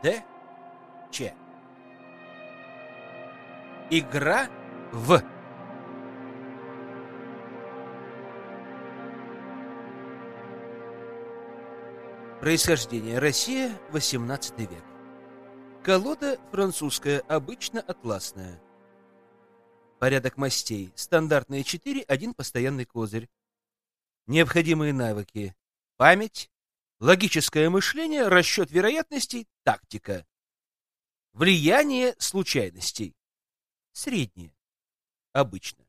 Ч. Игра в. Происхождение: Россия, XVIII век. Колода французская, обычно атласная. Порядок мастей: стандартные 4, 1 постоянный козырь. Необходимые навыки: память, логическое мышление, расчет вероятностей, тактика. Влияние случайностей: среднее, обычно.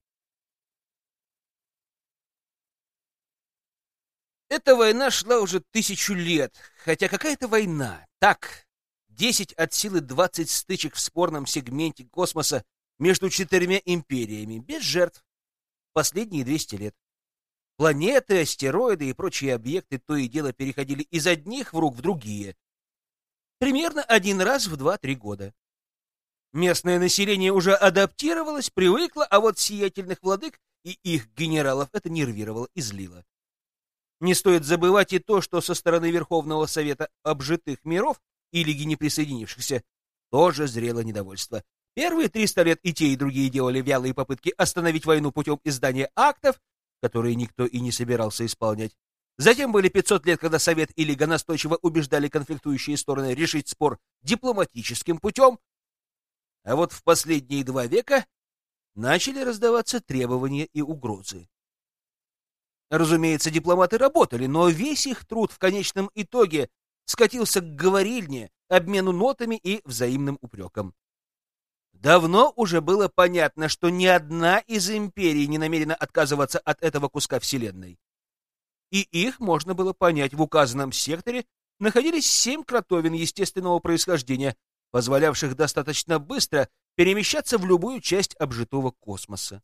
Эта война шла уже 1000 лет, хотя какая-то война. Так, 10 от силы 20 стычек в спорном сегменте космоса между 4 империями, без жертв, последние 200 лет. Планеты, астероиды и прочие объекты то и дело переходили из одних в рук в другие. Примерно один раз в 2-3 года. Местное население уже адаптировалось, привыкло, а вот сиятельных владык и их генералов это нервировало и злило. Не стоит забывать и то, что со стороны Верховного Совета обжитых миров и Лиги неприсоединившихся тоже зрело недовольство. Первые 300 лет и те, и другие делали вялые попытки остановить войну путем издания актов, которые никто и не собирался исполнять. Затем были 500 лет, когда Совет и Лига настойчиво убеждали конфликтующие стороны решить спор дипломатическим путем. А вот в последние 2 века начали раздаваться требования и угрозы. Разумеется, дипломаты работали, но весь их труд в конечном итоге скатился к говорильне, обмену нотами и взаимным упрекам. Давно уже было понятно, что ни одна из империй не намерена отказываться от этого куска Вселенной. И их можно было понять: в указанном секторе находились 7 кротовин естественного происхождения, позволявших достаточно быстро перемещаться в любую часть обжитого космоса.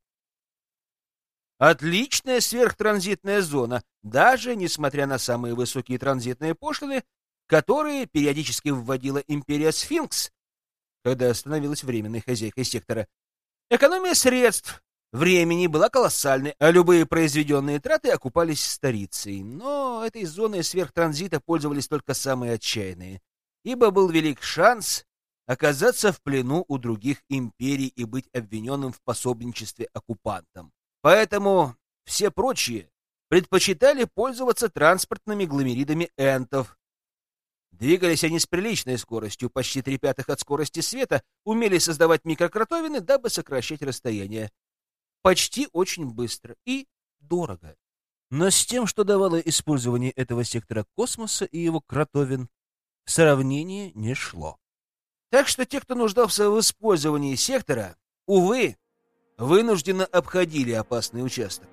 Отличная сверхтранзитная зона, даже несмотря на самые высокие транзитные пошлины, которые периодически вводила империя Сфинкс, когда становилась временной хозяйкой сектора. Экономия средств, времени была колоссальной, а любые произведенные траты окупались столицей. Но этой зоной сверхтранзита пользовались только самые отчаянные, ибо был велик шанс оказаться в плену у других империй и быть обвиненным в пособничестве оккупантам. Поэтому все прочие предпочитали пользоваться транспортными гломеридами энтов. Двигались они с приличной скоростью, почти 3/5 от скорости света, умели создавать микрокротовины, дабы сокращать расстояние. Почти очень быстро и дорого. Но с тем, что давало использование этого сектора космоса и его кротовин, сравнение не шло. Так что те, кто нуждался в использовании сектора, увы, вынужденно обходили опасный участок.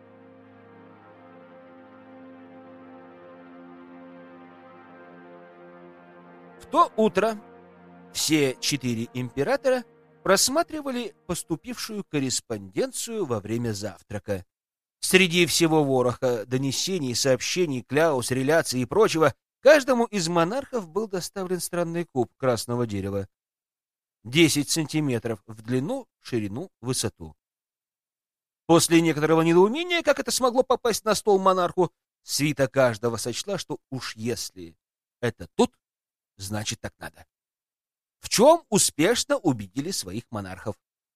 В то утро все 4 императора просматривали поступившую корреспонденцию во время завтрака. Среди всего вороха донесений, сообщений, кляус, реляций и прочего, каждому из монархов был доставлен странный куб красного дерева. 10 сантиметров в длину, ширину, высоту. После некоторого недоумения, как это смогло попасть на стол монарху, свита каждого сочла, что уж если это тут, значит так надо. В чем успешно убедили своих монархов.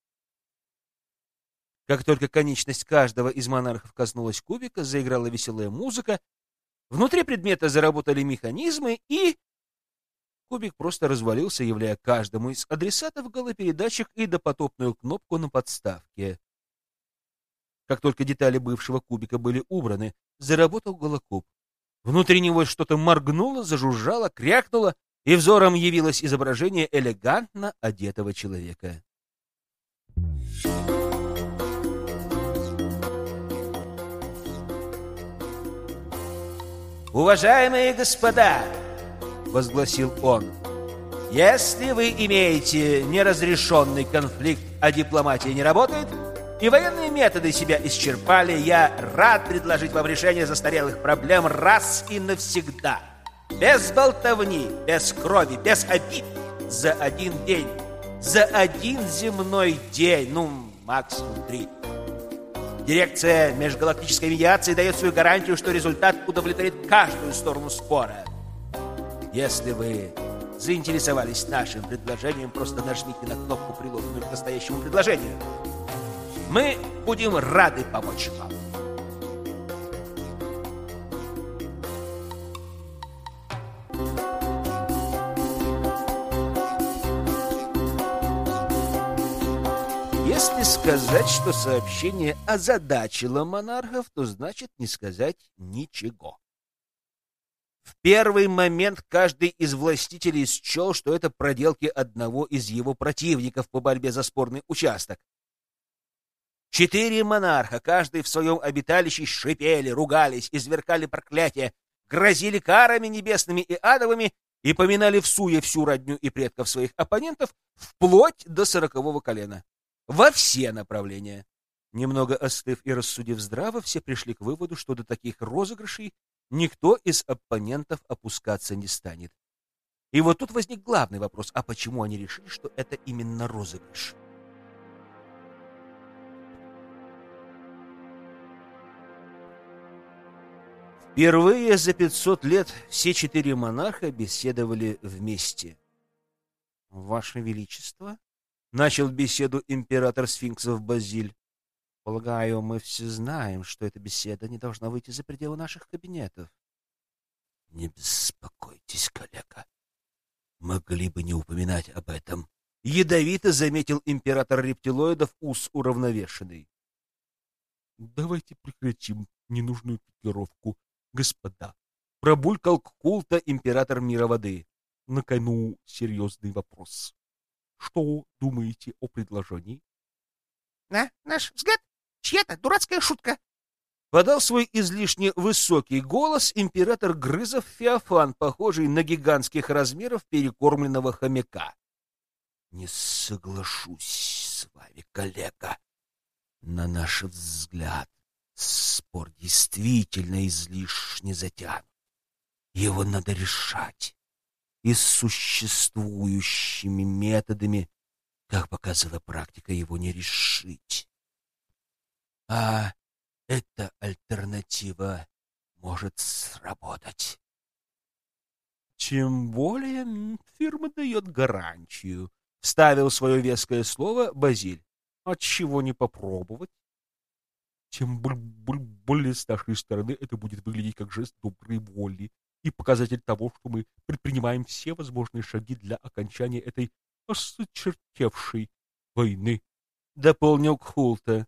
Как только конечность каждого из монархов коснулась кубика, заиграла веселая музыка, внутри предмета заработали механизмы, и кубик просто развалился, являя каждому из адресатов голопередатчик и допотопную кнопку на подставке. Как только детали бывшего кубика были убраны, заработал голокуб. Внутри него что-то моргнуло, зажужжало, крякнуло, и взором явилось изображение элегантно одетого человека. «Уважаемые господа!» — возгласил он. «Если вы имеете неразрешенный конфликт, а дипломатия не работает, и военные методы себя исчерпали, я рад предложить вам решение застарелых проблем раз и навсегда. Без болтовни, без крови, без обид, за один день, за один земной день, ну, максимум 3. Дирекция межгалактической медиации дает свою гарантию, что результат удовлетворит каждую сторону спора. Если вы заинтересовались нашим предложением, просто нажмите на кнопку, приложенную к настоящему предложению. Мы будем рады помочь вам. Если сказать, что сообщение озадачило монархов, то значит не сказать ничего. В первый момент каждый из властителей счел, что это проделки одного из его противников по борьбе за спорный участок. 4 монарха, каждый в своем обиталище, шипели, ругались, извергали проклятия, грозили карами небесными и адовыми и поминали всуе всю родню и предков своих оппонентов вплоть до 40-го колена. Во все направления. Немного остыв и рассудив здраво, все пришли к выводу, что до таких розыгрышей никто из оппонентов опускаться не станет. И вот тут возник главный вопрос: а почему они решили, что это именно розыгрыш? Впервые за 500 лет все 4 монарха беседовали вместе. «Ваше Величество», — начал беседу император сфинксов Базиль, — «полагаю, мы все знаем, что эта беседа не должна выйти за пределы наших кабинетов». «Не беспокойтесь, коллега. Могли бы не упоминать об этом», — ядовито заметил император рептилоидов Ус Уравновешенный. «Давайте прекратим ненужную пикировку, господа», — пробулькал Кхулта, император мира воды. «На кону серьезный вопрос. Что думаете о предложении?» «На наш взгляд, чья-то дурацкая шутка», — подал свой излишне высокий голос император Грызов Феофан, похожий на гигантских размеров перекормленного хомяка. «Не соглашусь с вами, коллега. На наш взгляд, спор действительно излишне затянут. Его надо решать. И существующими методами, как показала практика, его не решить. А эта альтернатива может сработать. Тем более фирма дает гарантию», — вставил свое веское слово Базиль. «Отчего не попробовать? Тем более с нашей стороны это будет выглядеть как жест доброй воли и показатель того, что мы предпринимаем все возможные шаги для окончания этой осточертевшей войны», — дополнил Кхулта.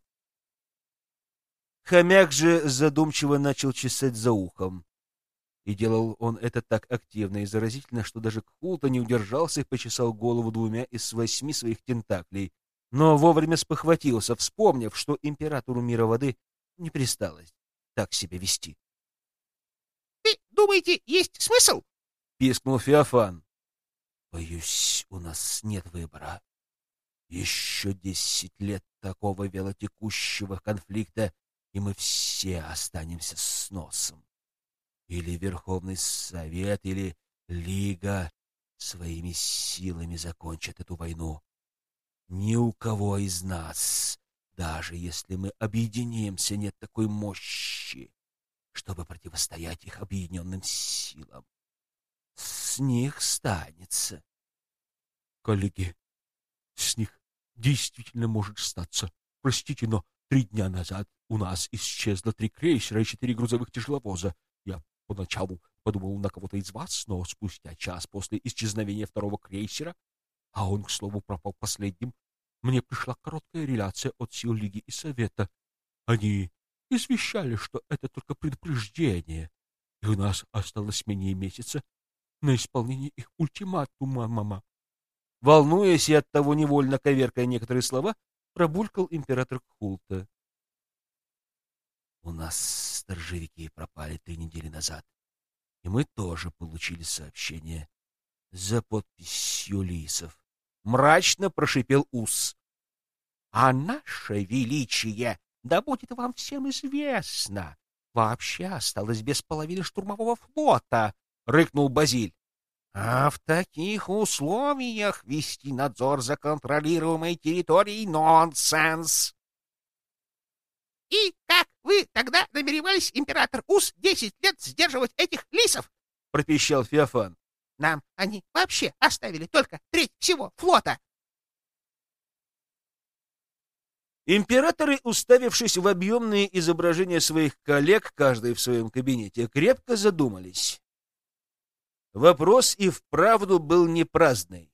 Хомяк же задумчиво начал чесать за ухом. И делал он это так активно и заразительно, что даже Кхулта не удержался и почесал голову 2 из 8 своих тентаклей, но вовремя спохватился, вспомнив, что императору мира воды не присталось так себя вести. «Вы думаете, есть смысл?» — пискнул Феофан. «Боюсь, у нас нет выбора. Еще 10 лет такого вялотекущего конфликта, и мы все останемся с носом. Или Верховный Совет, или Лига своими силами закончат эту войну. Ни у кого из нас, даже если мы объединимся, нет такой мощи, чтобы противостоять их объединенным силам. С них станется». «Коллеги, с них действительно может статься. Простите, но 3 дня назад у нас исчезло 3 крейсера и 4 грузовых тяжеловоза. Я поначалу подумал на кого-то из вас, но спустя час после исчезновения 2-го крейсера, а он, к слову, пропал последним, мне пришла короткая реляция от сил Лиги и Совета. Они извещали, что это только предупреждение, и у нас осталось менее месяца на исполнение их ультиматума, мама». Волнуясь и оттого невольно коверкая некоторые слова, пробулькал император Кхулта. «У нас сторожевики пропали 3 недели назад, и мы тоже получили сообщение за подписью лисов», — мрачно прошипел Ус. «А наше величие, да будет вам всем известно, вообще осталось без половины штурмового флота», — рыкнул Базиль. «А в таких условиях вести надзор за контролируемой территорией — нонсенс». «И как вы тогда намеревались, император Ус, 10 лет сдерживать этих лисов?» — пропищал Феофан. Нам они вообще оставили только треть всего флота. Императоры, уставившись в объемные изображения своих коллег, каждый в своем кабинете, крепко задумались. Вопрос и вправду был не праздный.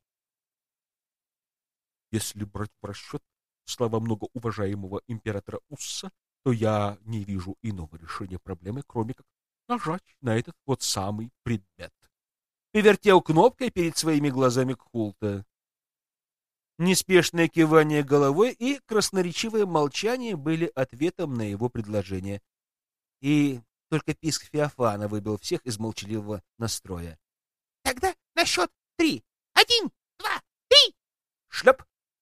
Если брать в расчет слова многоуважаемого императора Усса, то я не вижу иного решения проблемы, кроме как нажать на этот вот самый предмет. Повертел кнопкой перед своими глазами Кхулта. Неспешное кивание головой и красноречивое молчание были ответом на его предложение. И только писк Феофана выбил всех из молчаливого настроя. — Тогда на счет 3. 1, 2, 3! Шлеп!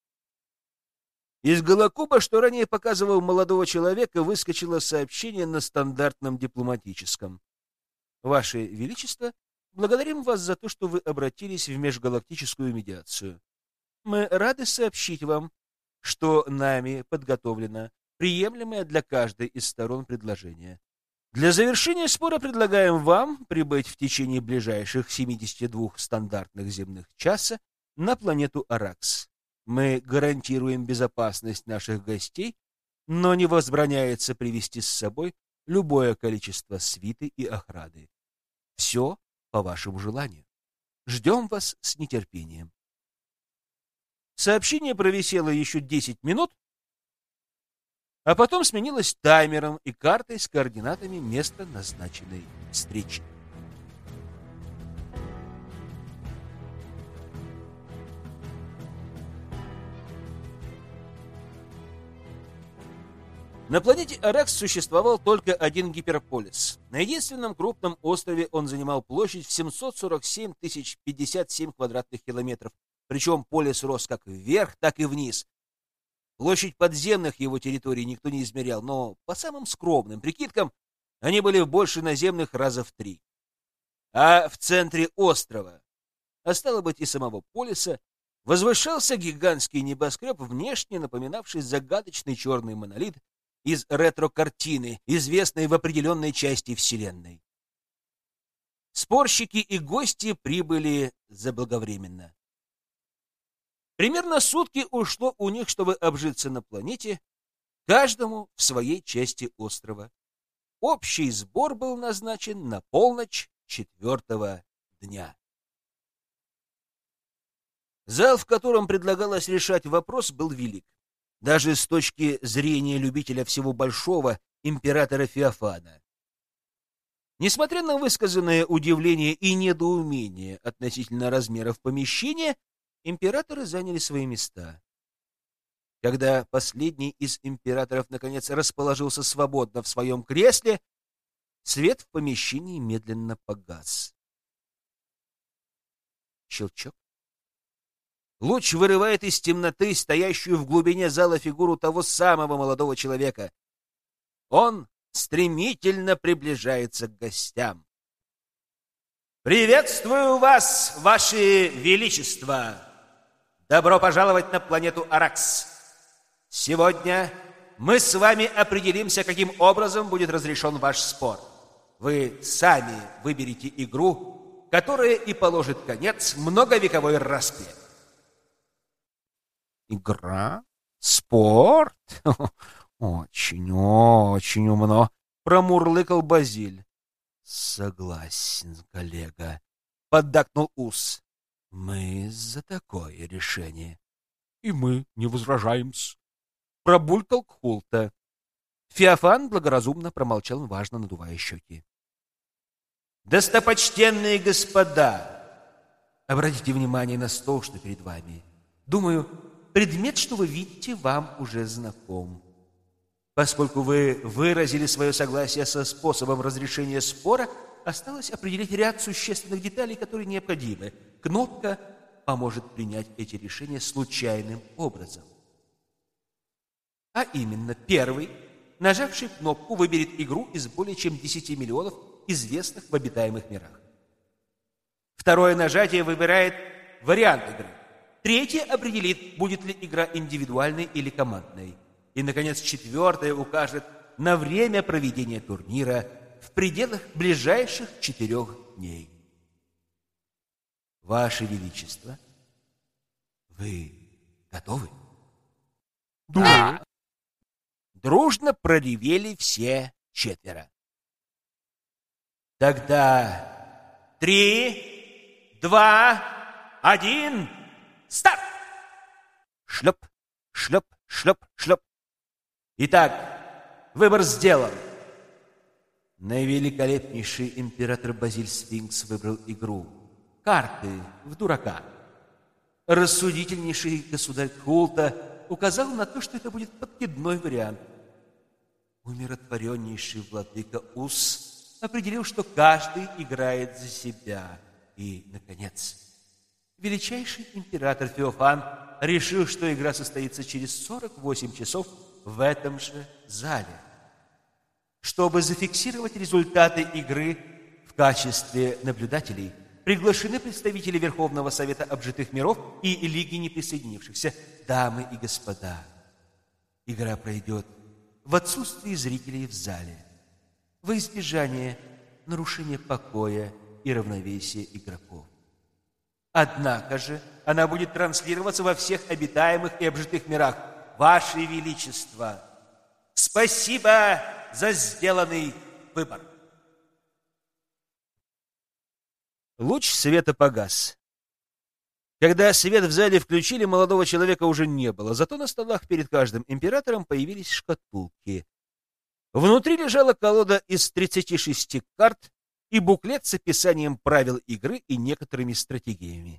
Из голокуба, что ранее показывал молодого человека, выскочило сообщение на стандартном дипломатическом. «Ваше Величество, благодарим вас за то, что вы обратились в межгалактическую медиацию. Мы рады сообщить вам, что нами подготовлено приемлемое для каждой из сторон предложение. Для завершения спора предлагаем вам прибыть в течение ближайших 72 стандартных земных часа на планету Аракс. Мы гарантируем безопасность наших гостей, но не возбраняется привести с собой любое количество свиты и охраны. Все по вашему желанию. Ждем вас с нетерпением». Сообщение провисело еще 10 минут, а потом сменилось таймером и картой с координатами места назначенной встречи. На планете Аракс существовал только один гиперполис. На единственном крупном острове он занимал площадь в 747 057 квадратных километров, причем полис рос как вверх, так и вниз. Площадь подземных его территорий никто не измерял, но по самым скромным прикидкам они были больше наземных раза в 3. А в центре острова, а стало быть и самого полиса, возвышался гигантский небоскреб, внешне напоминавший загадочный черный монолит из ретро-картины, известной в определенной части Вселенной. Спорщики и гости прибыли заблаговременно. Примерно сутки ушло у них, чтобы обжиться на планете, каждому в своей части острова. Общий сбор был назначен на полночь 4-го дня. Зал, в котором предлагалось решать вопрос, был велик. Даже с точки зрения любителя всего большого, императора Феофана. Несмотря на высказанное удивление и недоумение относительно размеров помещения, императоры заняли свои места. Когда последний из императоров наконец расположился свободно в своем кресле, свет в помещении медленно погас. Щелчок. Луч вырывает из темноты стоящую в глубине зала фигуру того самого молодого человека. Он стремительно приближается к гостям. «Приветствую вас, Ваше Величество! Добро пожаловать на планету Аракс! Сегодня мы с вами определимся, каким образом будет разрешен ваш спор. Вы сами выберете игру, которая и положит конец многовековой распре». Игра? Спорт? Очень умно, промурлыкал Базиль. Согласен, коллега, поддакнул Ус. Мы за такое решение. И мы не возражаем-с, пробулькал Кхулта. Феофан благоразумно промолчал, важно надувая щеки. «Достопочтенные господа, обратите внимание на стол, что перед вами. Думаю, предмет, что вы видите, вам уже знаком. Поскольку вы выразили свое согласие со способом разрешения спора, осталось определить ряд существенных деталей, которые необходимы. Кнопка поможет принять эти решения случайным образом. А именно, первый, нажавший кнопку, выберет игру из более чем 10 миллионов известных в обитаемых мирах. Второе нажатие выбирает вариант игры. Третье определит, будет ли игра индивидуальной или командной. И, наконец, четвертое укажет на время проведения турнира в пределах ближайших 4 дней. Ваше Величество, вы готовы? Да. Дружно проревели все четверо. Тогда 3, 2, 1, старт! Шлеп, шлеп, шлеп, шлеп. Итак, выбор сделан. Наивеликолепнейший император Базиль Сфинкс выбрал игру «Карты в дурака». Рассудительнейший государь Кхулта указал на то, что это будет подкидной вариант. Умиротвореннейший владыка Ус определил, что каждый играет за себя. И, наконец, величайший император Феофан решил, что игра состоится через 48 часов в этом же зале. Чтобы зафиксировать результаты игры, в качестве наблюдателей приглашены представители Верховного Совета Обжитых Миров и Лиги Неприсоединившихся. Дамы и господа, игра пройдет в отсутствии зрителей в зале, во избежание нарушения покоя и равновесия игроков. Однако же она будет транслироваться во всех обитаемых и обжитых мирах. Ваше Величество, спасибо за сделанный выбор. Луч света погас. Когда свет в зале включили, молодого человека уже не было, зато на столах перед каждым императором появились шкатулки. Внутри лежала колода из 36 карт и буклет с описанием правил игры и некоторыми стратегиями.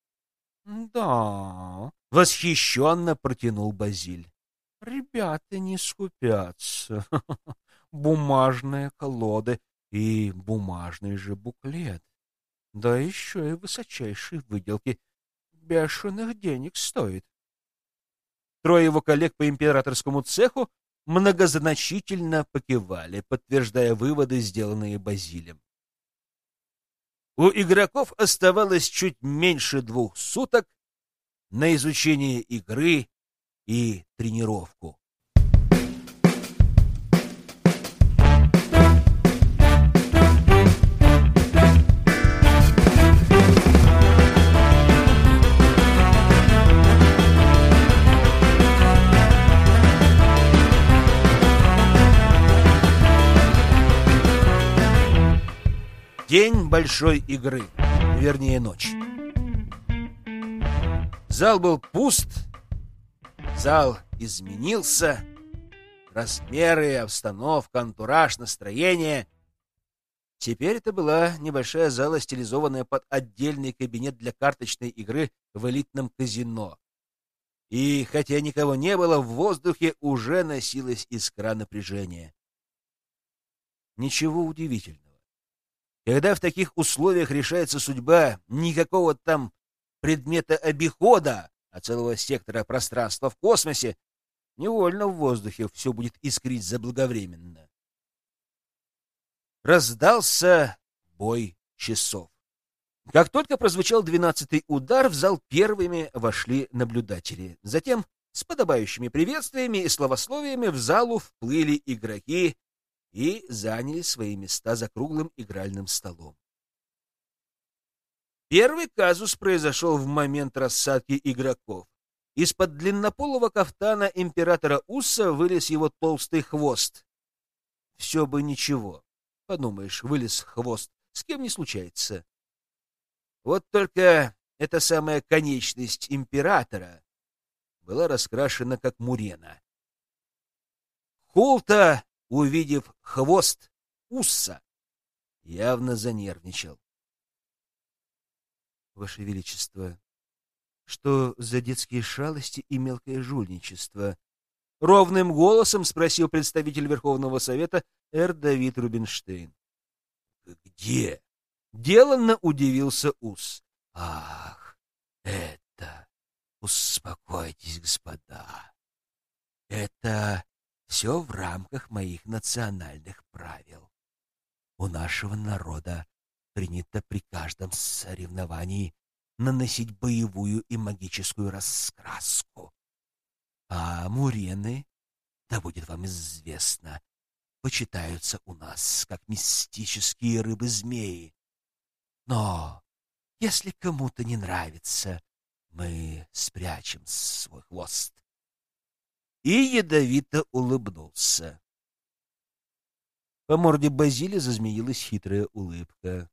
«Да», — восхищенно протянул Базиль. «Ребята не скупятся. Бумажные колоды и бумажный же буклет. Да еще и высочайшей выделки. Бешеных денег стоит». Трое его коллег по императорскому цеху многозначительно покивали, подтверждая выводы, сделанные Базилем. У игроков оставалось чуть меньше 2 суток на изучение игры и тренировку. День большой игры, вернее, ночь. Зал был пуст, зал изменился. Размеры, обстановка, антураж, настроение. Теперь это была небольшая зала, стилизованная под отдельный кабинет для карточной игры в элитном казино. И хотя никого не было, в воздухе уже носилась искра напряжения. Ничего удивительного. Когда в таких условиях решается судьба никакого там предмета обихода, а целого сектора пространства в космосе, невольно в воздухе все будет искрить заблаговременно. Раздался бой часов. Как только прозвучал 12-й удар, в зал первыми вошли наблюдатели. Затем, с подобающими приветствиями и словословиями, в залу вплыли игроки и заняли свои места за круглым игральным столом. Первый казус произошел в момент рассадки игроков. Из-под длиннополого кафтана императора Усса вылез его толстый хвост. Все бы ничего. Подумаешь, вылез хвост. С кем не случается. Вот только эта самая конечность императора была раскрашена как мурена. Кхулта, увидев хвост Усса, явно занервничал. «Ваше Величество, что за детские шалости и мелкое жульничество?» — ровным голосом спросил представитель Верховного Совета Р. Давид Рубинштейн. «Где?» — деланно удивился Усс. «Ах, это... Успокойтесь, господа. Это все в рамках моих национальных правил. У нашего народа принято при каждом соревновании наносить боевую и магическую раскраску. А мурены, да будет вам известно, почитаются у нас как мистические рыбы-змеи. Но Если кому-то не нравится, мы спрячем свой хвост. И ядовито улыбнулся. По морде Базилия зазмеилась хитрая улыбка.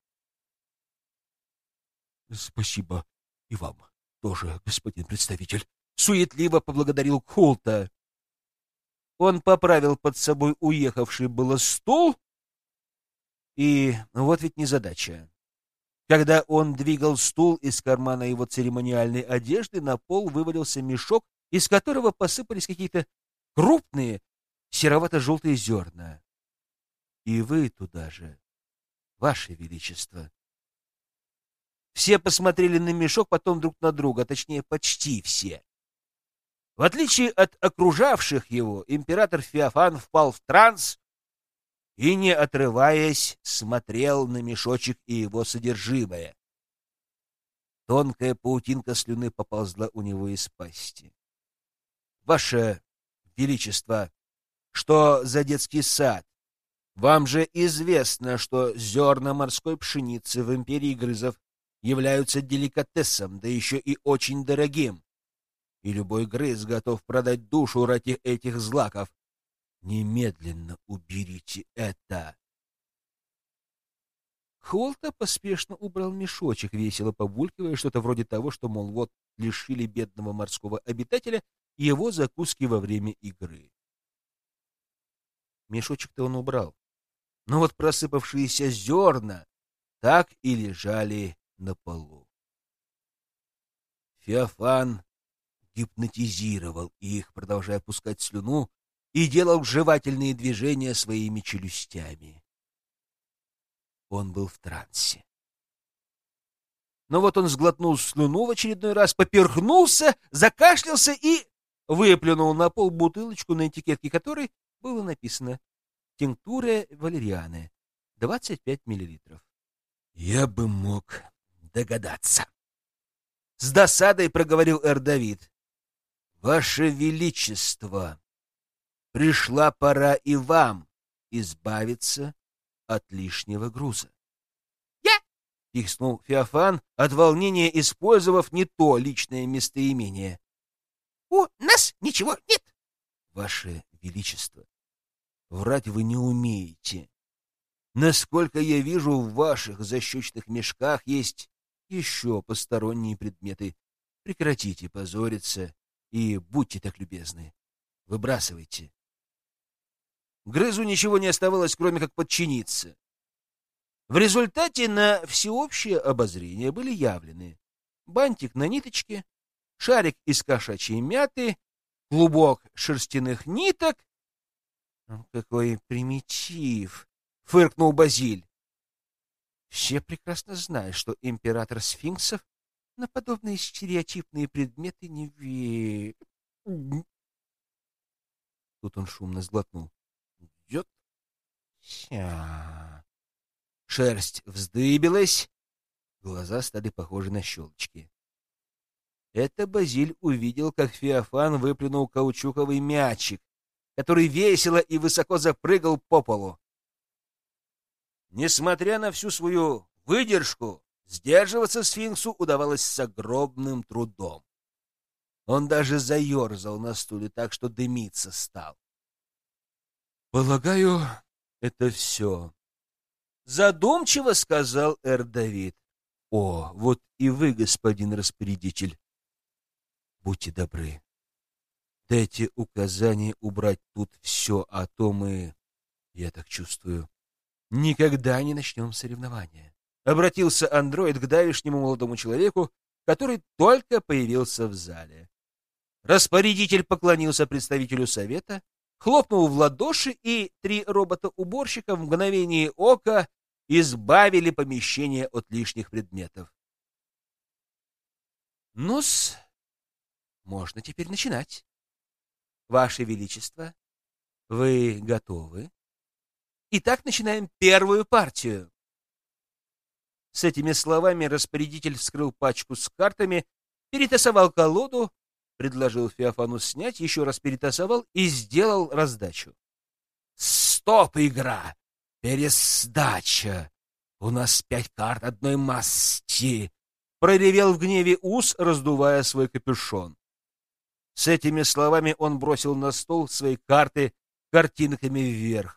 Спасибо и вам тоже, господин представитель. Суетливо поблагодарил Кхулта. Он поправил под собой уехавший было стул, и вот ведь незадача. Когда он двигал стул, из кармана его церемониальной одежды на пол вывалился мешок, из которого посыпались какие-то крупные серовато-желтые зерна. И вы туда же, Ваше Величество. Все посмотрели на мешок, потом друг на друга, точнее, почти все. В отличие от окружавших его, император Феофан впал в транс и, не отрываясь, смотрел на мешочек и его содержимое. Тонкая паутинка слюны поползла у него из пасти. «Ваше Величество, что за детский сад? Вам же известно, что зерна морской пшеницы в империи грызов являются деликатесом, да еще и очень дорогим. И любой грыз готов продать душу ради этих злаков. Немедленно уберите это!» Холта поспешно убрал мешочек, весело побулькивая что-то вроде того, что, мол, вот лишили бедного морского обитателя его закуски во время игры. Мешочек-то он убрал. Но вот просыпавшиеся зерна так и лежали на полу. Феофан гипнотизировал их, продолжая пускать слюну, и делал жевательные движения своими челюстями. Он был в трансе. Но вот он сглотнул слюну в очередной раз, поперхнулся, закашлялся и выплюнул на пол бутылочку, на этикетке которой было написано «Тинктура валерианы, 25 мл». «Я бы мог догадаться». С досадой проговорил Эр-Давид. «Ваше Величество, пришла пора и вам избавиться от лишнего груза». «Я!» — пикснул Феофан, от волнения использовав не то личное местоимение. «У нас ничего нет». «Ваше Величество, врать вы не умеете. Насколько я вижу, в ваших защечных мешках есть еще посторонние предметы. Прекратите позориться и будьте так любезны. Выбрасывайте». Грызу ничего не оставалось, кроме как подчиниться. В результате на всеобщее обозрение были явлены бантик на ниточке, шарик из кошачьей мяты, клубок шерстяных ниток. «Какой примитив!» — фыркнул Базиль. «Все прекрасно знают, что император сфинксов на подобные стереотипные предметы не верит». Тут он шумно сглотнул. «Идет?» Шерсть вздыбилась, глаза стали похожи на щелочки. Это Базиль увидел, как Феофан выплюнул каучуковый мячик, который весело и высоко запрыгал по полу. Несмотря на всю свою выдержку, сдерживаться сфинксу удавалось с огромным трудом. Он даже заерзал на стуле так, что дымиться стал. «Полагаю, это все», — задумчиво сказал Эр-Давид. «О, вот и вы, господин распорядитель. Будьте добры. Дайте указание убрать тут все, а то мы, я так чувствую, никогда не начнем соревнования». Обратился андроид к давешнему молодому человеку, который только появился в зале. Распорядитель поклонился представителю совета, хлопнул в ладоши, и 3 робота-уборщика в мгновение ока избавили помещение от лишних предметов. Ну-с, можно теперь начинать. Ваше Величество, вы готовы? Итак, начинаем первую партию. С этими словами распорядитель вскрыл пачку с картами, перетасовал колоду, предложил Феофану снять, еще раз перетасовал и сделал раздачу. «Стоп, игра! Пересдача! У нас 5 карт одной масти!» проревел в гневе Ус, раздувая свой капюшон. С этими словами он бросил на стол свои карты картинками вверх.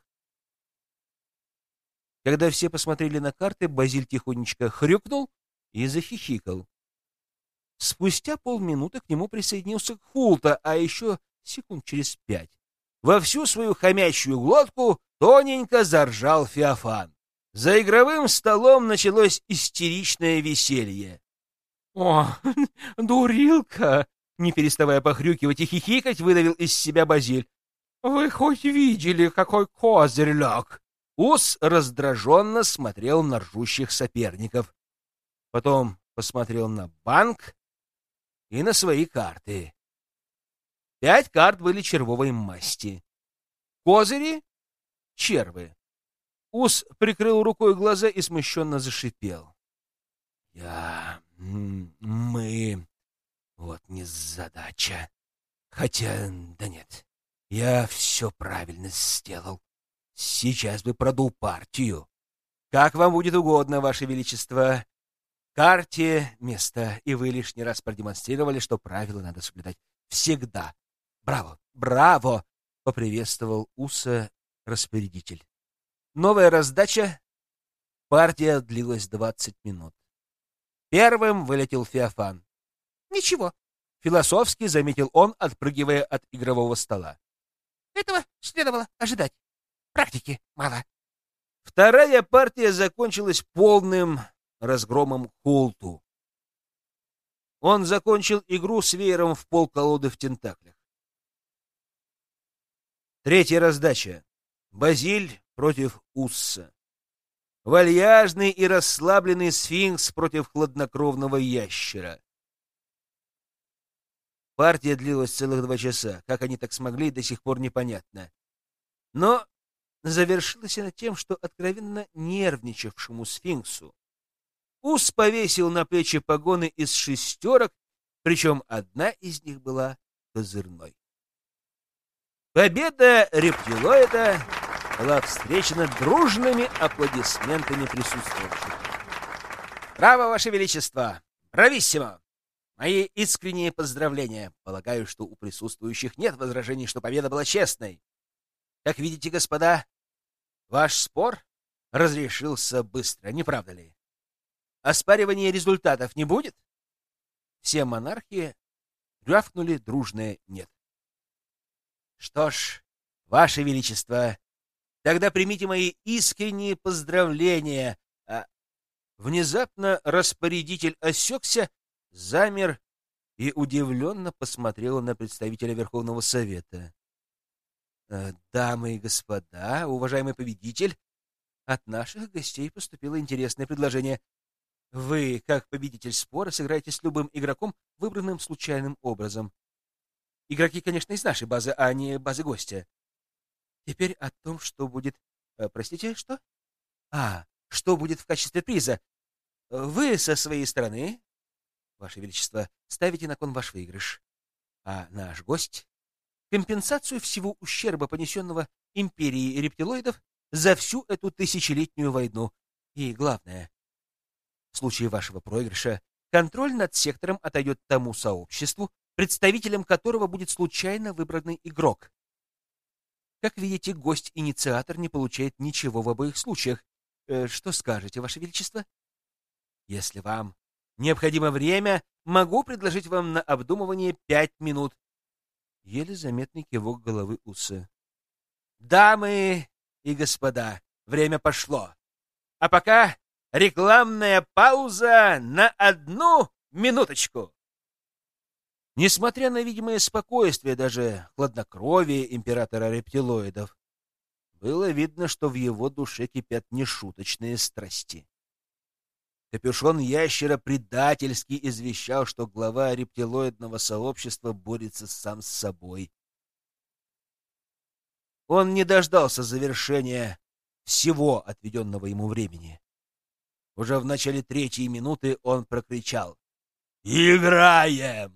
Когда все посмотрели на карты, Базиль тихонечко хрюкнул и захихикал. Спустя полминуты к нему присоединился Хулта, а еще секунд через 5. Во всю свою хомячью глотку тоненько заржал Феофан. За игровым столом началось истеричное веселье. «О, дурилка!» — не переставая похрюкивать и хихикать, выдавил из себя Базиль. «Вы хоть видели, какой козырь лег?» Ус раздраженно смотрел на ржущих соперников. Потом посмотрел на банк и на свои карты. 5 карт были червовой масти. Козыри — червы. Ус прикрыл рукой глаза и смущенно зашипел. Мы... Вот незадача. Хотя, да нет, я все правильно сделал. Сейчас бы продул партию. Как вам будет угодно, Ваше Величество. Карте место, и вы лишний раз продемонстрировали, что правила надо соблюдать всегда. Браво, браво! Поприветствовал Уса распорядитель. Новая раздача. Партия длилась 20 минут. Первым вылетел Феофан. «Ничего», — философски заметил он, отпрыгивая от игрового стола. «Этого следовало ожидать. Практики мало». Вторая партия закончилась полным разгромом Хулту. Он закончил игру с веером в полколоды в тентаклях. Третья раздача. Базиль против Усса. Вальяжный и расслабленный сфинкс против хладнокровного ящера. Партия длилась целых 2 часа. Как они так смогли, до сих пор непонятно. Но завершилась она тем, что откровенно нервничавшему сфинксу Ус повесил на плечи погоны из 6, причем одна из них была козырной. Победа рептилоида была встречена дружными аплодисментами присутствующих. «Браво, Ваше Величество! Брависсимо! Мои искренние поздравления! Полагаю, что у присутствующих нет возражений, что победа была честной. Как видите, господа, ваш спор разрешился быстро, не правда ли? Оспаривания результатов не будет?» Все монархи рявкнули дружное «нет». «Что ж, Ваше Величество, тогда примите мои искренние поздравления». Внезапно распорядитель осекся, замер и удивленно посмотрел на представителя Верховного Совета. «Дамы и господа, уважаемый победитель, от наших гостей поступило интересное предложение. Вы, как победитель спора, сыграете с любым игроком, выбранным случайным образом. Игроки, конечно, из нашей базы, а не базы гостя. Теперь о том, что будет... Простите, что? Что будет в качестве приза? Вы со своей стороны, Ваше Величество, ставите на кон ваш выигрыш. А наш гость — компенсацию всего ущерба, понесенного империей рептилоидов за всю эту 1000-летнюю войну. И главное, в случае вашего проигрыша контроль над сектором отойдет тому сообществу, представителем которого будет случайно выбранный игрок. Как видите, гость-инициатор не получает ничего в обоих случаях. Что скажете, Ваше Величество? Если вам необходимо время, могу предложить вам на обдумывание 5 минут. Еле заметный кивок головы Уса. Дамы и господа, время пошло. А пока рекламная пауза на 1 минуточку. Несмотря на видимое спокойствие, даже хладнокровие императора рептилоидов, было видно, что в его душе кипят нешуточные страсти. Капюшон ящера предательски извещал, что глава рептилоидного сообщества борется сам с собой. Он не дождался завершения всего отведенного ему времени. Уже в начале 3-й минуты он прокричал: «Играем!»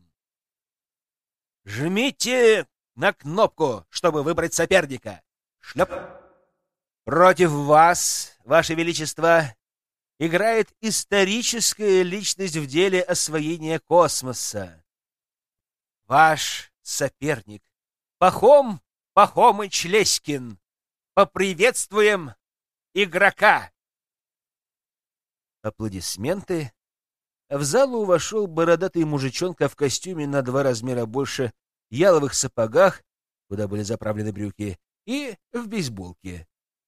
«Жмите на кнопку, чтобы выбрать соперника!» Шлеп! «Против вас, Ваше Величество, играет историческая личность в деле освоения космоса. Ваш соперник Пахом Пахомыч Леськин. Поприветствуем игрока!» Аплодисменты. В залу вошел бородатый мужичонка в костюме на 2 размера больше, яловых сапогах, куда были заправлены брюки, и в бейсболке.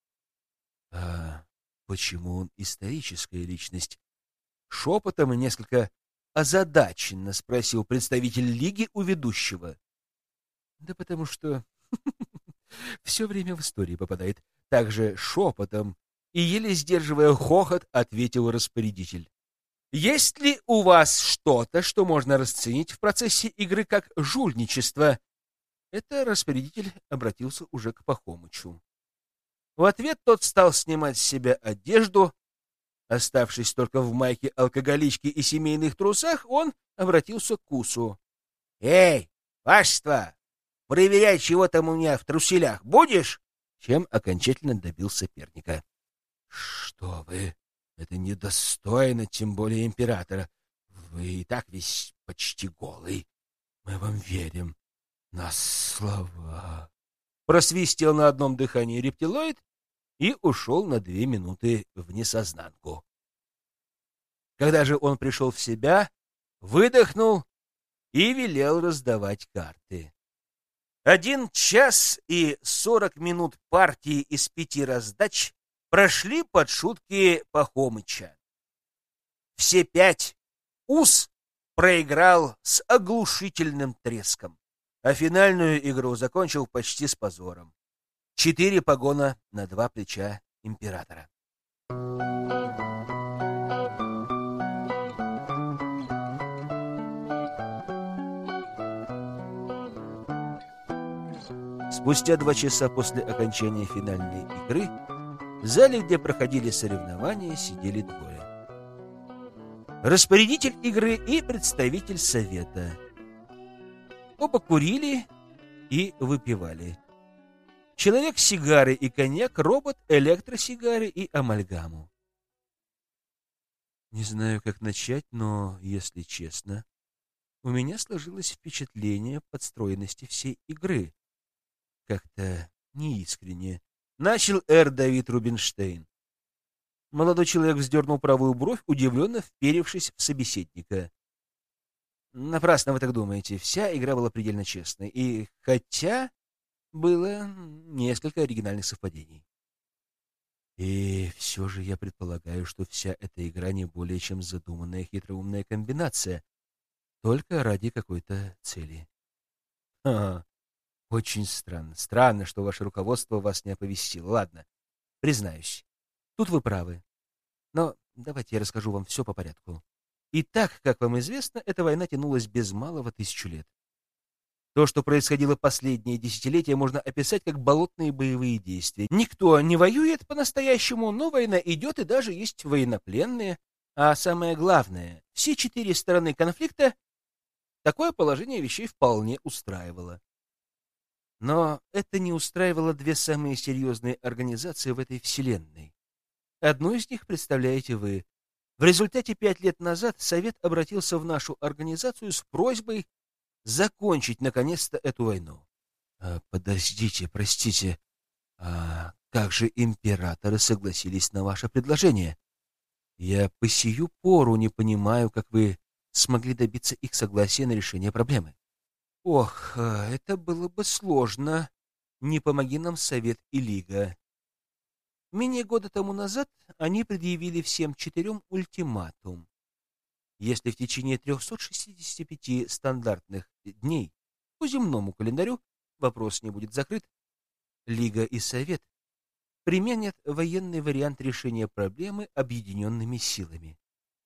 А почему он историческая личность? Шепотом и несколько озадаченно спросил представитель лиги у ведущего. Да потому что все время в истории попадает. Также шепотом и еле сдерживая хохот, ответил распорядитель. Есть ли у вас что-то, что можно расценить в процессе игры как жульничество? Это распорядитель обратился уже к Пахомычу. В ответ тот стал снимать с себя одежду. Оставшись только в майке алкоголички и семейных трусах, он обратился к Кусу. — Эй, вашество, проверять, чего там у меня в труселях, будешь? Чем окончательно добил соперника. — Что вы? Это недостойно, тем более императора. Вы и так весь почти голый. Мы вам верим. На слова. Просвистел на одном дыхании рептилоид и ушел на 2 минуты в несознанку. Когда же он пришел в себя, выдохнул и велел раздавать карты. 1 час и 40 минут партии из 5 раздач прошли под шутки Пахомыча. Все 5 УС проиграл с оглушительным треском, а финальную игру закончил почти с позором. 4 погона на 2 плеча императора. Спустя 2 часа после окончания финальной игры в зале, где проходили соревнования, сидели 2. Распорядитель игры и представитель совета. Оба курили и выпивали. Человек сигары и коньяк, робот электросигары и амальгаму. Не знаю, как начать, но, если честно, у меня сложилось впечатление подстроенности всей игры. Как-то неискренне. Начал Р. Давид Рубинштейн. Молодой человек вздернул правую бровь, удивленно вперевшись в собеседника. Напрасно вы так думаете. Вся игра была предельно честной. И хотя было несколько оригинальных совпадений. И все же я предполагаю, что вся эта игра не более чем задуманная хитроумная комбинация, только ради какой-то цели. Очень странно. Странно, что ваше руководство вас не оповестило. Ладно, признаюсь, тут вы правы. Но давайте я расскажу вам все по порядку. Итак, как вам известно, эта война тянулась без малого 1000 лет. То, что происходило последние десятилетия, можно описать как болотные боевые действия. Никто не воюет по-настоящему, но война идет, и даже есть военнопленные. А самое главное, все 4 стороны конфликта такое положение вещей вполне устраивало. Но это не устраивало 2 самые серьезные организации в этой вселенной. Одну из них представляете вы. В результате 5 лет назад Совет обратился в нашу организацию с просьбой закончить наконец-то эту войну. Подождите, простите, как же императоры согласились на ваше предложение? Я по сию пору не понимаю, как вы смогли добиться их согласия на решение проблемы. Ох, это было бы сложно. Не помоги нам Совет и Лига. Менее года тому назад они предъявили всем 4 ультиматум. Если в течение 365 стандартных дней по земному календарю вопрос не будет закрыт, Лига и Совет применят военный вариант решения проблемы объединенными силами.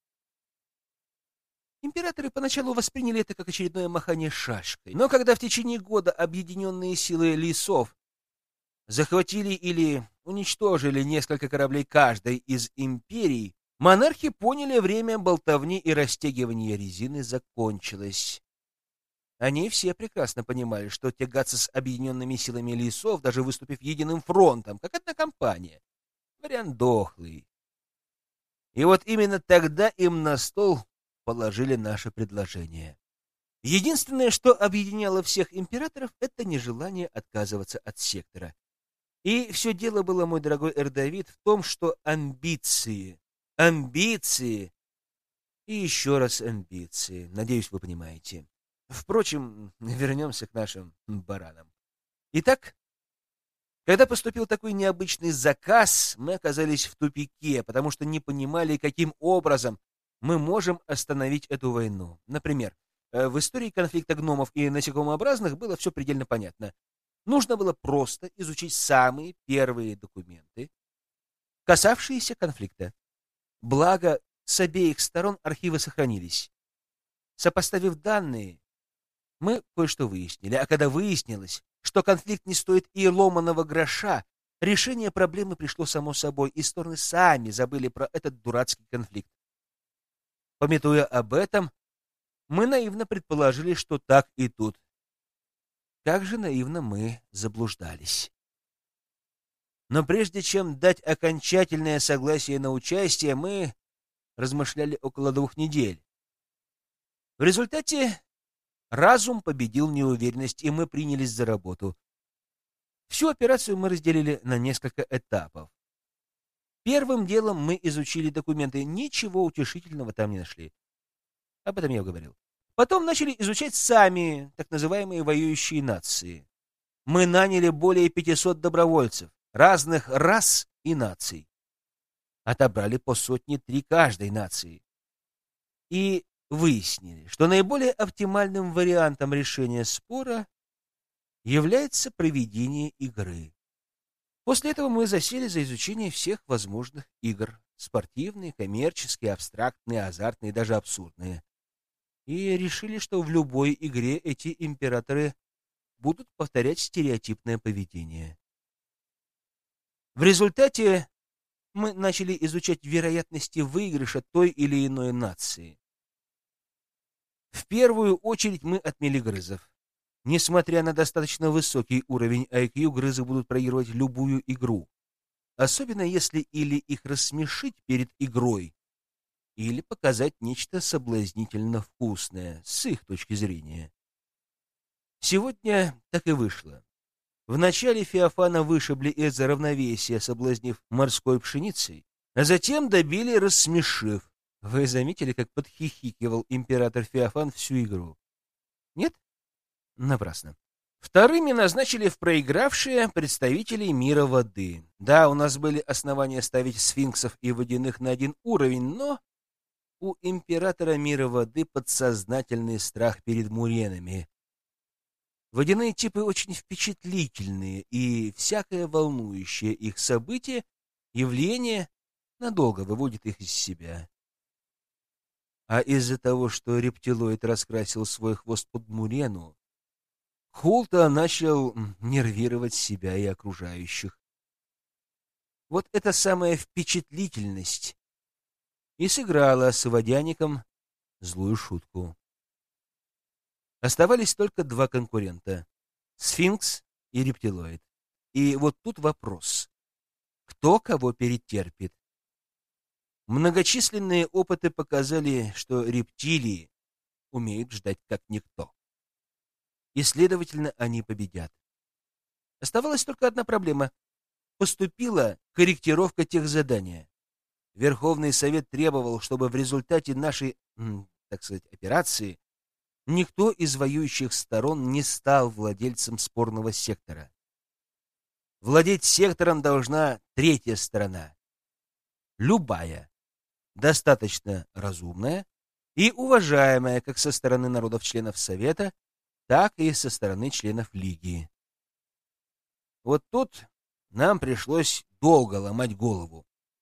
Императоры поначалу восприняли это как очередное махание шашкой, но когда в течение года объединенные силы лесов захватили или уничтожили несколько кораблей каждой из империй, монархи поняли, время болтовни и растягивания резины закончилось. Они все прекрасно понимали, что тягаться с объединенными силами лесов, даже выступив единым фронтом, как одна компания, вариант дохлый. И вот именно тогда им на стол положили наше предложение. Единственное, что объединяло всех императоров, это нежелание отказываться от сектора. И все дело было, мой дорогой Эрдавид, в том, что амбиции и еще раз амбиции. Надеюсь, вы понимаете. Впрочем, вернемся к нашим баранам. Итак, когда поступил такой необычный заказ, мы оказались в тупике, потому что не понимали, каким образом мы можем остановить эту войну. Например, в истории конфликта гномов и насекомообразных было все предельно понятно. Нужно было просто изучить самые первые документы, касавшиеся конфликта. Благо, с обеих сторон архивы сохранились. Сопоставив данные, мы кое-что выяснили. А когда выяснилось, что конфликт не стоит и ломаного гроша, решение проблемы пришло само собой, и стороны сами забыли про этот дурацкий конфликт. Памятуя об этом, мы наивно предположили, что так и тут. Как же наивно мы заблуждались. Но прежде чем дать окончательное согласие на участие, мы размышляли около 2 недель. В результате разум победил неуверенность, и мы принялись за работу. Всю операцию мы разделили на несколько этапов. Первым делом мы изучили документы, ничего утешительного там не нашли. Об этом я говорил. Потом начали изучать сами так называемые воюющие нации. Мы наняли более 500 добровольцев разных рас и наций. Отобрали по 100-3 каждой нации. И выяснили, что наиболее оптимальным вариантом решения спора является проведение игры. После этого мы засели за изучение всех возможных игр. Спортивные, коммерческие, абстрактные, азартные, даже абсурдные. И решили, что в любой игре эти императоры будут повторять стереотипное поведение. В результате мы начали изучать вероятности выигрыша той или иной нации. В первую очередь мы отмели грызов. Несмотря на достаточно высокий уровень IQ, грызы будут проигрывать любую игру. Особенно если или их рассмешить перед игрой, или показать нечто соблазнительно вкусное, с их точки зрения. Сегодня так и вышло. Вначале Феофана вышибли из равновесия, соблазнив морской пшеницей, а затем добили, рассмешив. Вы заметили, как подхихикивал император Феофан всю игру? Нет? Напрасно. Вторыми назначили в проигравшие представителей мира воды. Да, у нас были основания ставить сфинксов и водяных на один уровень, но у императора мира воды подсознательный страх перед муренами. Водяные типы очень впечатлительные, и всякое волнующее их событие, явление надолго выводит их из себя. А из-за того, что рептилоид раскрасил свой хвост под мурену, Хулта начал нервировать себя и окружающих. Вот эта самая впечатлительность и сыграла с водяником злую шутку. Оставались только 2 конкурента — сфинкс и рептилоид. И вот тут вопрос: кто кого перетерпит? Многочисленные опыты показали, что рептилии умеют ждать как никто. И, следовательно, они победят. Оставалась только одна проблема. Поступила корректировка техзадания. Верховный Совет требовал, чтобы в результате нашей, так сказать, операции никто из воюющих сторон не стал владельцем спорного сектора. Владеть сектором должна третья сторона. Любая, достаточно разумная и уважаемая как со стороны народов-членов Совета, так и со стороны членов Лиги. Вот тут нам пришлось долго ломать голову.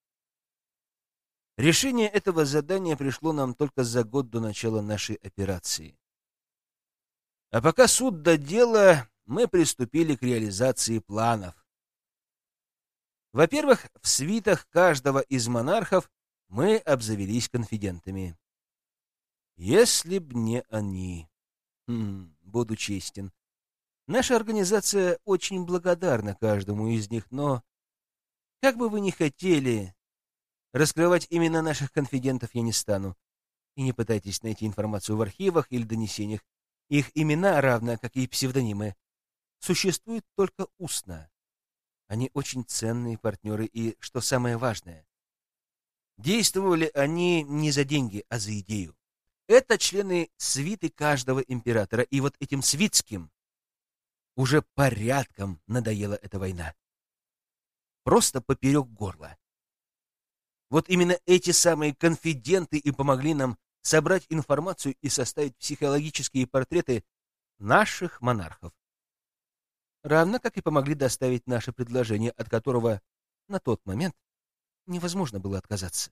Решение этого задания пришло нам только за год до начала нашей операции. А пока суд до дела, мы приступили к реализации планов. Во-первых, в свитах каждого из монархов мы обзавелись конфидентами. Если б не они... буду честен. Наша организация очень благодарна каждому из них, но, как бы вы ни хотели, Раскрывать имена наших конфидентов я не стану. И не пытайтесь найти информацию в архивах или донесениях. Их имена, равно как и псевдонимы, существуют только устно. Они очень ценные партнеры и, что самое важное, действовали они не за деньги, а за идею. Это члены свиты каждого императора, и вот этим свитским уже порядком надоела эта война. Просто поперек горла. Вот именно эти самые конфиденты и помогли нам собрать информацию и составить психологические портреты наших монархов. Равно как и помогли доставить наше предложение, от которого на тот момент невозможно было отказаться.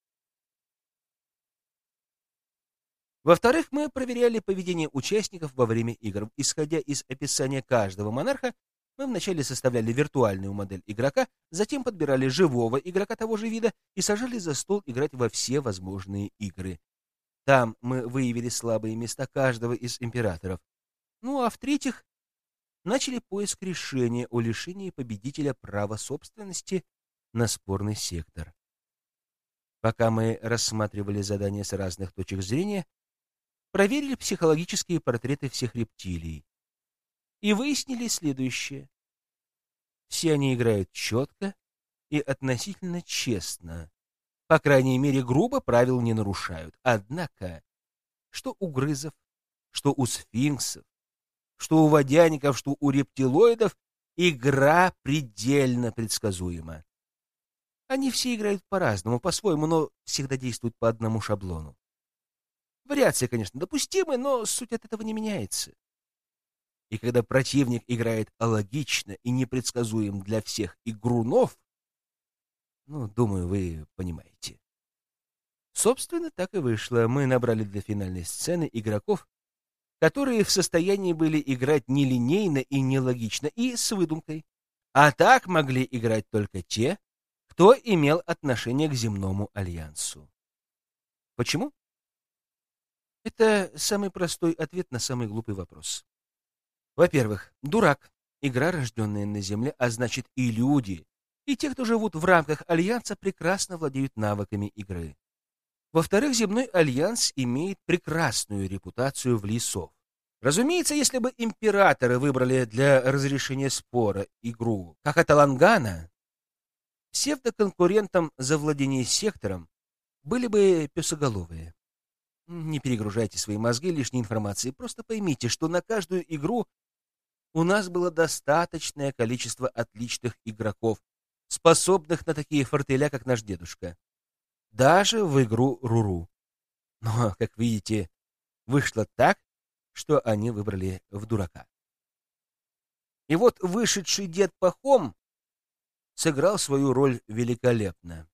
Во-вторых, мы проверяли поведение участников во время игр. Исходя из описания каждого монарха, мы вначале составляли виртуальную модель игрока, затем подбирали живого игрока того же вида и сажали за стол играть во все возможные игры. Там мы выявили слабые места каждого из императоров. Ну а в-третьих, начали поиск решения о лишении победителя права собственности на спорный сектор. Пока мы рассматривали задания с разных точек зрения, проверили психологические портреты всех рептилий и выяснили следующее. Все они играют четко и относительно честно. По крайней мере, грубо правил не нарушают. Однако, что у грызов, что у сфинксов, что у водяников, что у рептилоидов, игра предельно предсказуема. Они все играют по-разному, по-своему, но всегда действуют по одному шаблону. Вариации, конечно, допустимы, но суть от этого не меняется. И когда противник играет алогично и непредсказуем для всех игрунов, думаю, вы понимаете. Собственно, так и вышло. Мы набрали для финальной сцены игроков, которые в состоянии были играть нелинейно и нелогично, и с выдумкой. А так могли играть только те, кто имел отношение к земному альянсу. Почему? Это самый простой ответ на самый глупый вопрос. Во-первых, дурак — игра, рожденная на Земле, а значит и люди, и те, кто живут в рамках Альянса, прекрасно владеют навыками игры. Во-вторых, земной альянс имеет прекрасную репутацию в лесов. Разумеется, если бы императоры выбрали для разрешения спора игру как Аталангана, псевдоконкурентом за владение сектором были бы песоголовые. Не перегружайте свои мозги лишней информацией, просто поймите, что на каждую игру у нас было достаточное количество отличных игроков, способных на такие фортеля, как наш дедушка. Даже в игру Руру. Но, как видите, вышло так, что они выбрали в дурака. И вот вышедший дед Пахом сыграл свою роль великолепно.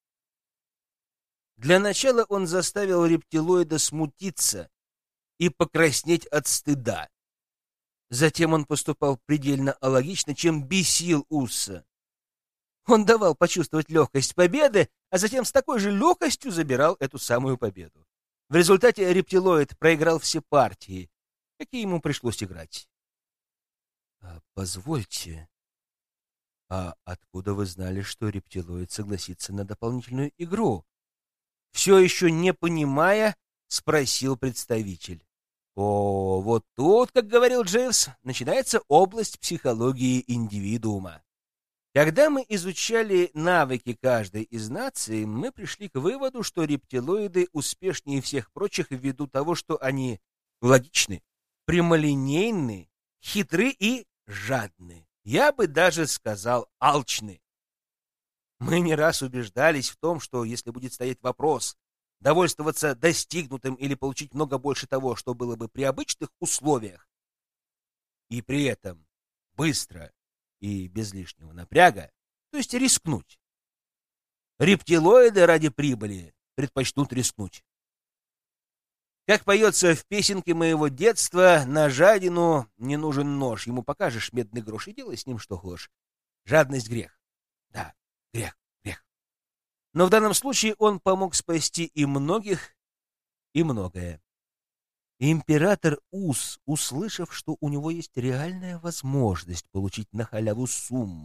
Для начала он заставил рептилоида смутиться и покраснеть от стыда. Затем он поступал предельно алогично, чем бесил Усса. Он давал почувствовать легкость победы, а затем с такой же легкостью забирал эту самую победу. В результате рептилоид проиграл все партии, какие ему пришлось играть. Позвольте, а откуда вы знали, что рептилоид согласится на дополнительную игру? Все еще не понимая, спросил представитель. О, вот тут, как говорил Дживс, начинается область психологии индивидуума. Когда мы изучали навыки каждой из наций, мы пришли к выводу, что рептилоиды успешнее всех прочих ввиду того, что они логичны, прямолинейны, хитры и жадны. Я бы даже сказал алчны. Мы не раз убеждались в том, что если будет стоять вопрос довольствоваться достигнутым или получить много больше того, что было бы при обычных условиях, и при этом быстро и без лишнего напряга, то есть рискнуть. Рептилоиды ради прибыли предпочтут рискнуть. Как поется в песенке моего детства, на жадину не нужен нож. Ему покажешь медный грош и делай с ним что хочешь. Жадность — грех. Да, грех. Но в данном случае он помог спасти и многих, и многое. Император Ус, услышав, что у него есть реальная возможность получить на халяву сумму,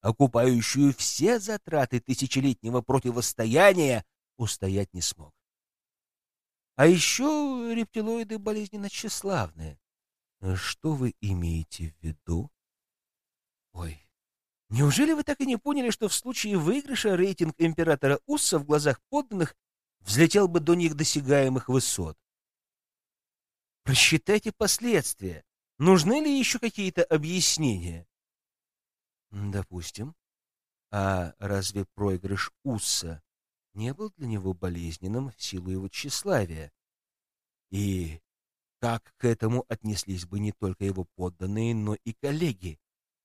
окупающую все затраты тысячелетнего противостояния, устоять не смог. А еще рептилоиды болезненно тщеславные. Что вы имеете в виду? Ой, неужели вы так и не поняли, что в случае выигрыша рейтинг императора Усса в глазах подданных взлетел бы до них досягаемых высот? Просчитайте последствия. Нужны ли еще какие-то объяснения? Допустим. А разве проигрыш Усса не был для него болезненным в силу его тщеславия? И как к этому отнеслись бы не только его подданные, но и коллеги?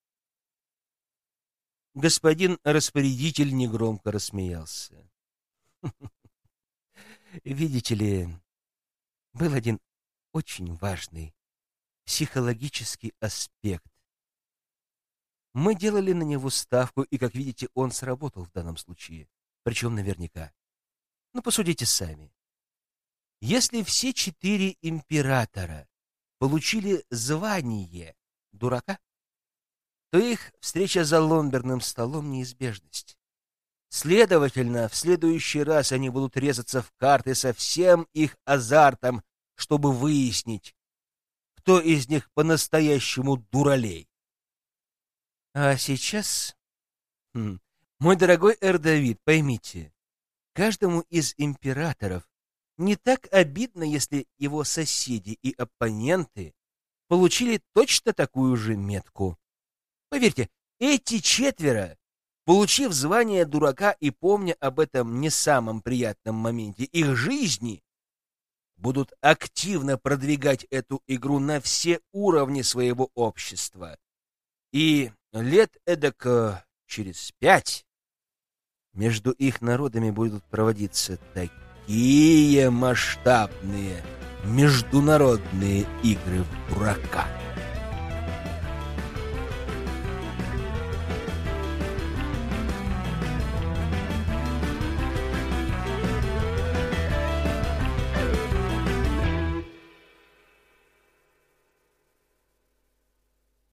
Господин распорядитель негромко рассмеялся. Видите ли, был один очень важный психологический аспект. Мы делали на него ставку, и, как видите, он сработал в данном случае. Причем наверняка. Ну, посудите сами. Если все 4 императора получили звание дурака, то их встреча за ломберным столом — неизбежность. Следовательно, в следующий раз они будут резаться в карты со всем их азартом, чтобы выяснить, кто из них по-настоящему дуралей. А сейчас, мой дорогой Эр-Давид, поймите, каждому из императоров не так обидно, если его соседи и оппоненты получили точно такую же метку. Поверьте, эти 4, получив звание дурака и помня об этом не самом приятном моменте их жизни, будут активно продвигать эту игру на все уровни своего общества. И лет эдак через 5 между их народами будут проводиться такие масштабные международные игры в дурака.